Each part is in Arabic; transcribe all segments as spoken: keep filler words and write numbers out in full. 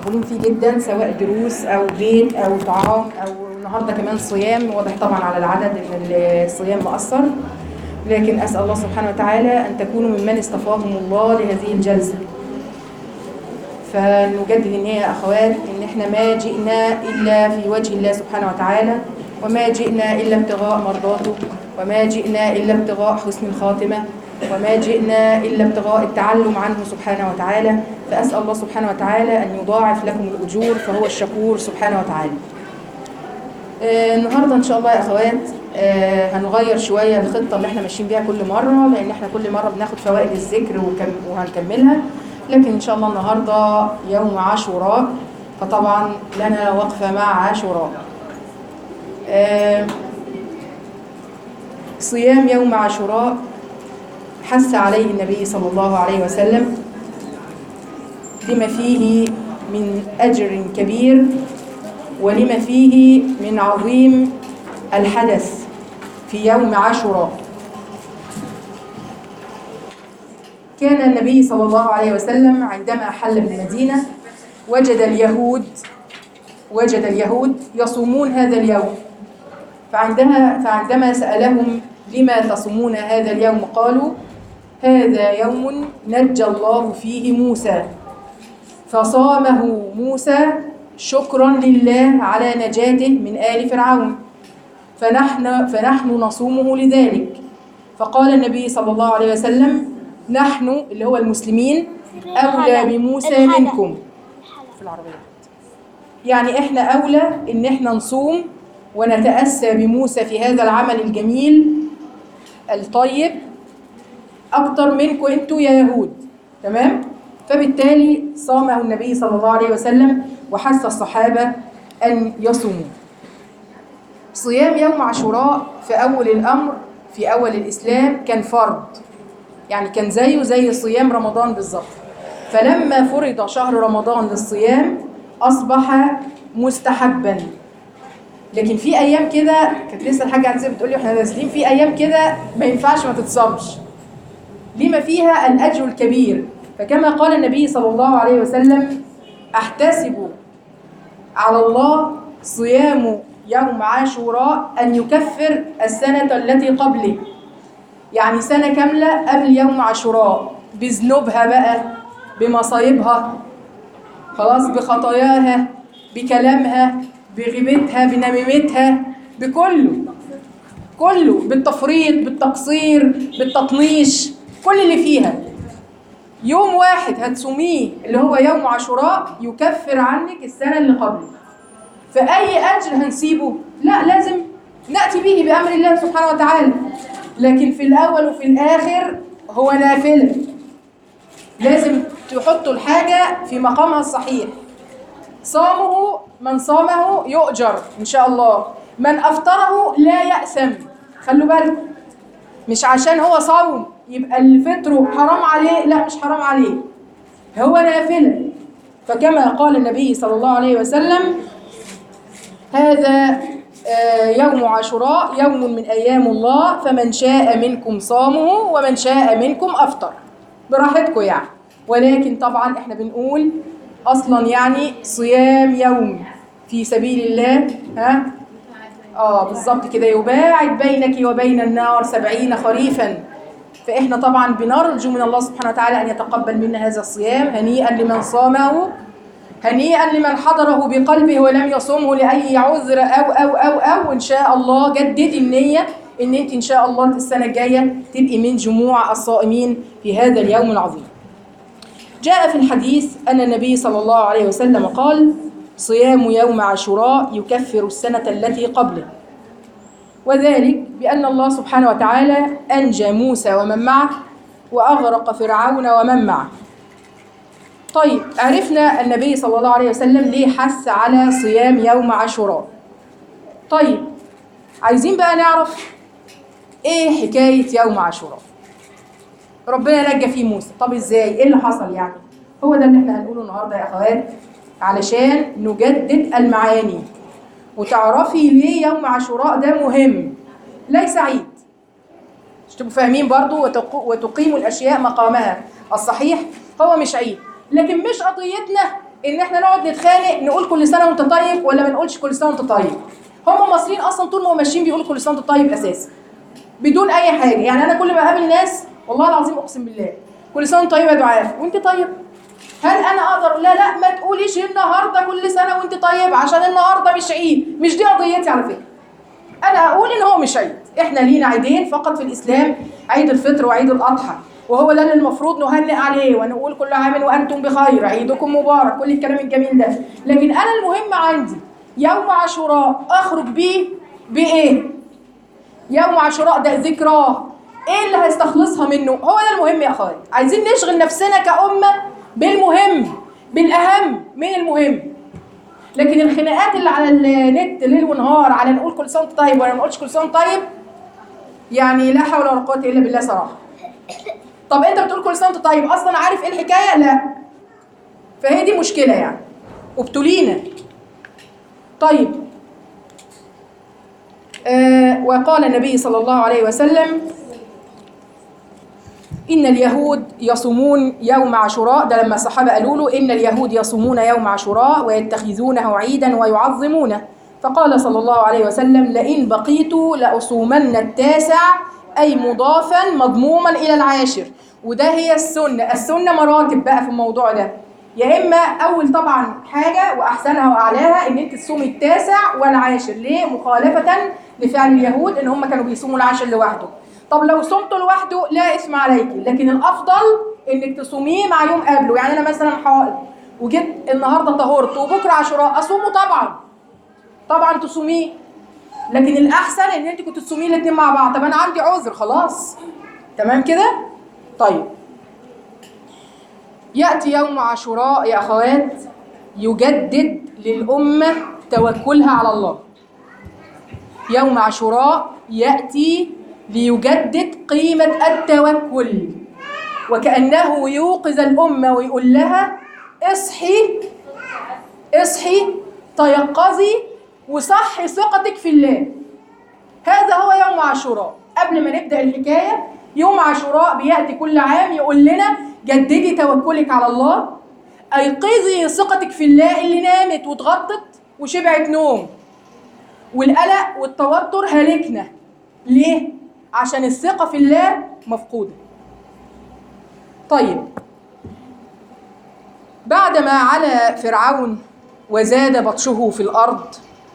مشغولين فيه جدا، سواء دروس او بيت او طعام او النهارده كمان صيام. واضح طبعا على العدد ان الصيام مؤثر، لكن اسال الله سبحانه وتعالى ان تكونوا ممن اصطفاهم الله لهذه الجلسه. فنجدد النية يا أخوات إن إحنا ما جئنا إلا في وجه الله سبحانه وتعالى، وما جئنا إلا ابتغاء مرضاته، وما جئنا إلا ابتغاء حسن الخاتمة، وما جئنا إلا ابتغاء التعلم عنه سبحانه وتعالى. فأسأل الله سبحانه وتعالى أن يضاعف لكم الأجور، فهو الشكور سبحانه وتعالى. آه النهاردة إن شاء الله يا أخوات آه هنغير شوية الخطة اللي إحنا ماشيين بيها كل مرة، لأن إحنا كل مرة بناخد فوائد الذكر وهنكملها. لكن إن شاء الله النهاردة يوم عاشوراء، فطبعا لنا وقفة مع عاشوراء. آه صيام يوم عاشوراء حث عليه النبي صلى الله عليه وسلم لما فيه من أجر كبير، ولما فيه من عظيم الحدث في يوم عاشوراء. كان النبي صلى الله عليه وسلم عندما حل بالمدينة وجد اليهود وجد اليهود يصومون هذا اليوم، فعندها فعندما سألهم لما تصومون هذا اليوم قالوا هذا يوم نجى الله فيه موسى، فصامه موسى شكرا لله على نجاته من آل فرعون، فنحن, فنحن نصومه لذلك. فقال النبي صلى الله عليه وسلم نحن اللي هو المسلمين أولى بموسى منكم في العربية، يعني إحنا أولى إن إحنا نصوم ونتأسى بموسى في هذا العمل الجميل الطيب أكتر منكم أنتوا يا يهود. تمام؟ فبالتالي صامه النبي صلى الله عليه وسلم وحث الصحابة أن يصوموا. صيام يوم عاشوراء في أول الأمر في أول الإسلام كان فرض، يعني كان زيه زي صيام رمضان بالظبط. فلما فرض شهر رمضان للصيام أصبح مستحبا. لكن في أيام كده كانت لسه الحاجة عزيزة بتقول لي احنا نازلين في أيام كده ما ينفعش ما تتصامش لما فيها الأجر الكبير. فكما قال النبي صلى الله عليه وسلم أحتسب على الله صيام يوم عاشوراء أن يكفر السنة التي قبله، يعني سنة كاملة قبل يوم عاشوراء بذنوبها بقى، بمصايبها، خلاص، بخطاياها، بكلامها، بغيبتها، بنميمتها، بكله كله، بالتفريط، بالتقصير، بالتطنيش، كل اللي فيها. يوم واحد هتصوميه اللي هو يوم عاشوراء يكفر عنك السنة اللي قبله. فأي أجر هنسيبه؟ لا، لازم نأتي به بأمر الله سبحانه وتعالى. لكن في الأول وفي الآخر هو نافلة، لازم تحطوا الحاجة في مقامها الصحيح. صامه من صامه يؤجر إن شاء الله، من أفطره لا يأثم. خلوا بالكم، مش عشان هو صوم يبقى اللي فطره حرام عليه، لا، مش حرام عليه، هو نافلة. فكما قال النبي صلى الله عليه وسلم هذا يوم عاشوراء يوم من أيام الله، فمن شاء منكم صامه ومن شاء منكم أفطر، براحتكم يعني. ولكن طبعا احنا بنقول أصلا يعني صيام يوم في سبيل الله، ها اه بالظبط كده، يباعد بينك وبين النار سبعين خريفا. فإحنا طبعا بنرجو من الله سبحانه وتعالى أن يتقبل منا هذا الصيام. هنيئا لمن صامه، هنيئا لمن حضره بقلبه ولم يصومه لأي عذر أو أو أو أو إن شاء الله جددي النية إن أنت إن شاء الله السنة الجاية تبقي من جموع الصائمين في هذا اليوم العظيم. جاء في الحديث أن النبي صلى الله عليه وسلم قال صيام يوم عاشوراء يكفر السنة التي قبله، وذلك بأن الله سبحانه وتعالى أنجى موسى ومن معه وأغرق فرعون ومن معه. طيب، عرفنا النبي صلى الله عليه وسلم ليه حث على صيام يوم عاشوراء. طيب، عايزين بقى نعرف ايه حكاية يوم عاشوراء. ربنا نجى فيه موسى، طب ازاي؟ ايه اللي حصل يعني؟ هو ده اللي احنا هنقوله النهارده يا اخوات، علشان نجدد المعاني وتعرفي ليه يوم عاشوراء ده مهم، ليس عيد. مش تبقوا فاهمين برضو وتقيموا الاشياء مقامها الصحيح. هو مش عيد، لكن مش قضيتنا ان احنا نقعد نتخانق نقول كل سنه وانت طيب ولا ما نقولش كل سنه وانت طيب. هم مصريين اصلا طول ما هم ماشيين بيقولوا كل سنه وانت طيب اساسا بدون اي حاجه. يعني انا كل ما اقابل ناس والله العظيم اقسم بالله كل سنه وانت طيب يا دعاء وانت طيب. هل انا اقدر لا لا ما تقوليش النهارده كل سنه وانت طيب عشان النهارده مش عيد؟ مش دي قضيتي على فكره. انا اقول ان هو مش عيد، احنا لينا عيدين فقط في الاسلام، عيد الفطر وعيد الاضحى، وهو ده اللي المفروض نهنئ عليه ونقول كل عام وانتم بخير، عيدكم مبارك، كل الكلام الجميل ده. لكن انا المهم عندي يوم عاشوراء اخرج بيه بايه؟ يوم عاشوراء ده ذكراه، ايه اللي هيستخلصها منه؟ هو ده المهم يا اخوات. عايزين نشغل نفسنا كأمة بالمهم، بالاهم من المهم. لكن الخناقات اللي على النت ليل ونهار على نقول كل سنه وانت طيب ولا ما نقولش كل سنه وانت طيب، يعني لا حول ولا قوه الا بالله صراحه. طب انت بتقول كل سنه وانت طيب اصلا عارف ايه الحكايه؟ لا. فهي دي مشكله يعني وابتلينا. طيب آه وقال النبي صلى الله عليه وسلم إن اليهود يصومون يوم عاشوراء، ده لما الصحابة قالوا له إن اليهود يصومون يوم عاشوراء ويتخذونه عيدا ويعظمونه، فقال صلى الله عليه وسلم لئن بقيت لأصومن التاسع، أي مضافا مضموما إلى العاشر. وده هي السنة. السنة مراتب بقى في الموضوع ده، يا إما أول طبعا حاجة وأحسنها وأعلاها إن أنت تصومي التاسع والعاشر. ليه؟ مخالفة لفعل اليهود إن هم كانوا بيصوموا العاشر لوحده. طب لو صمته لوحده لا اسم عليك، لكن الافضل انك تصوميه مع يوم قبله. يعني انا مثلا حائض وجيت النهارده طهرت وبكره عاشوراء، اصومه طبعا طبعا تصوميه، لكن الاحسن ان انت كنت تصوميه الاثنين مع بعض. طب انا عندي عذر خلاص، تمام كده. طيب ياتي يوم عاشوراء يا اخوات يجدد للامه توكلها على الله. يوم عاشوراء ياتي ليجدد قيمة التوكل، وكأنه يوقظ الأمة ويقول لها اصحي اصحي تيقظي وصحي ثقتك في الله. هذا هو يوم عاشوراء. قبل ما نبدأ الحكاية، يوم عاشوراء بيأتي كل عام يقول لنا جددي توكلك على الله، أيقظي ثقتك في الله اللي نامت واتغطت وشبعت نوم، والقلق والتوتر هلكنا. ليه؟ عشان الثقة في الله مفقودة. طيب بعدما علا فرعون وزاد بطشه في الأرض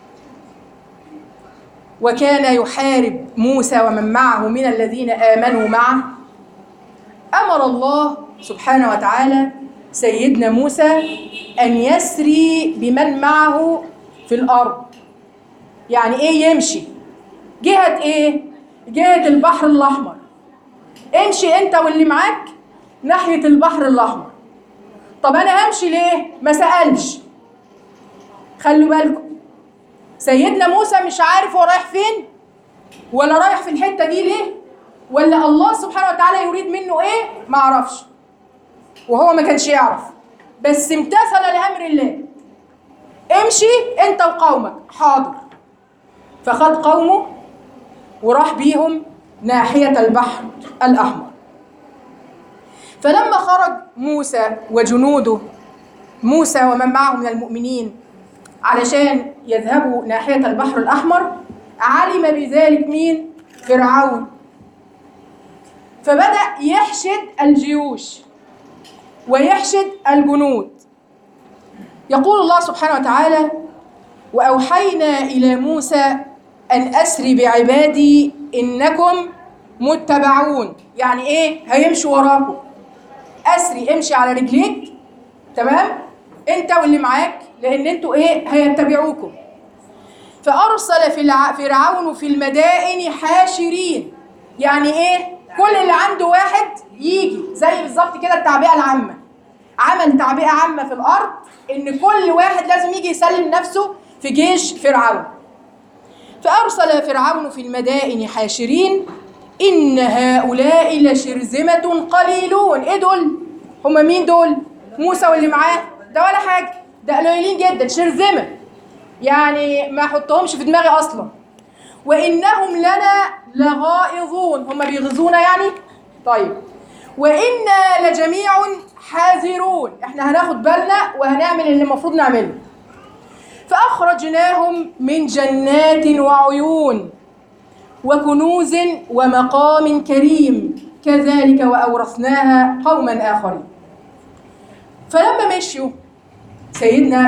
وكان يحارب موسى ومن معه من الذين آمنوا معه، أمر الله سبحانه وتعالى سيدنا موسى أن يسري بمن معه في الأرض. يعني إيه يمشي؟ جهة إيه؟ جهة البحر الأحمر. امشي أنت واللي معاك ناحية البحر الأحمر. طب أنا همشي ليه؟ ما سألش. خلوا بالكم، سيدنا موسى مش عارف هو رايح فين ولا رايح في الحتة دي ليه، ولا الله سبحانه وتعالى يريد منه إيه؟ ما عرفش، وهو ما كانش يعرف، بس امتثل لأمر الله. امشي أنت وقومك. حاضر. فخد قومه وراح بيهم ناحية البحر الأحمر. فلما خرج موسى وجنوده، موسى ومن معه من المؤمنين، علشان يذهبوا ناحية البحر الأحمر، علم بذلك مين؟ فرعون. فبدأ يحشد الجيوش ويحشد الجنود. يقول الله سبحانه وتعالى وأوحينا إلى موسى أن أسري بعبادي إنكم متبعون. يعني إيه؟ هيمشوا وراكم. أسري، امشي على رجليك، تمام؟ أنت واللي معاك، لأن أنتوا إيه؟ هيتبعوكم. فأرسل فرعون في المدائن حاشرين. يعني إيه؟ كل اللي عنده واحد يجي، زي بالظبط كده التعبئة العامة. عمل تعبئة عامة في الأرض إن كل واحد لازم يجي يسلم نفسه في جيش فرعون. فأرسل فرعون في المدائن حاشرين إن هؤلاء لشرذمة قليلون. إيه دول؟ هم مين دول؟ موسى واللي معاه؟ ده ولا حاجة، ده قليلين جدا، شرذمة، يعني ما أحطهمش في دماغي أصلا. وإنهم لنا لغائظون، هم بيغزونا يعني؟ طيب. وإنا لجميع حاذرون، احنا هناخد بالنا وهنعمل اللي المفروض نعمله. فأخرجناهم من جنات وعيون وكنوز ومقام كريم كذلك وأورثناها قوما آخرين. فلما مشوا سيدنا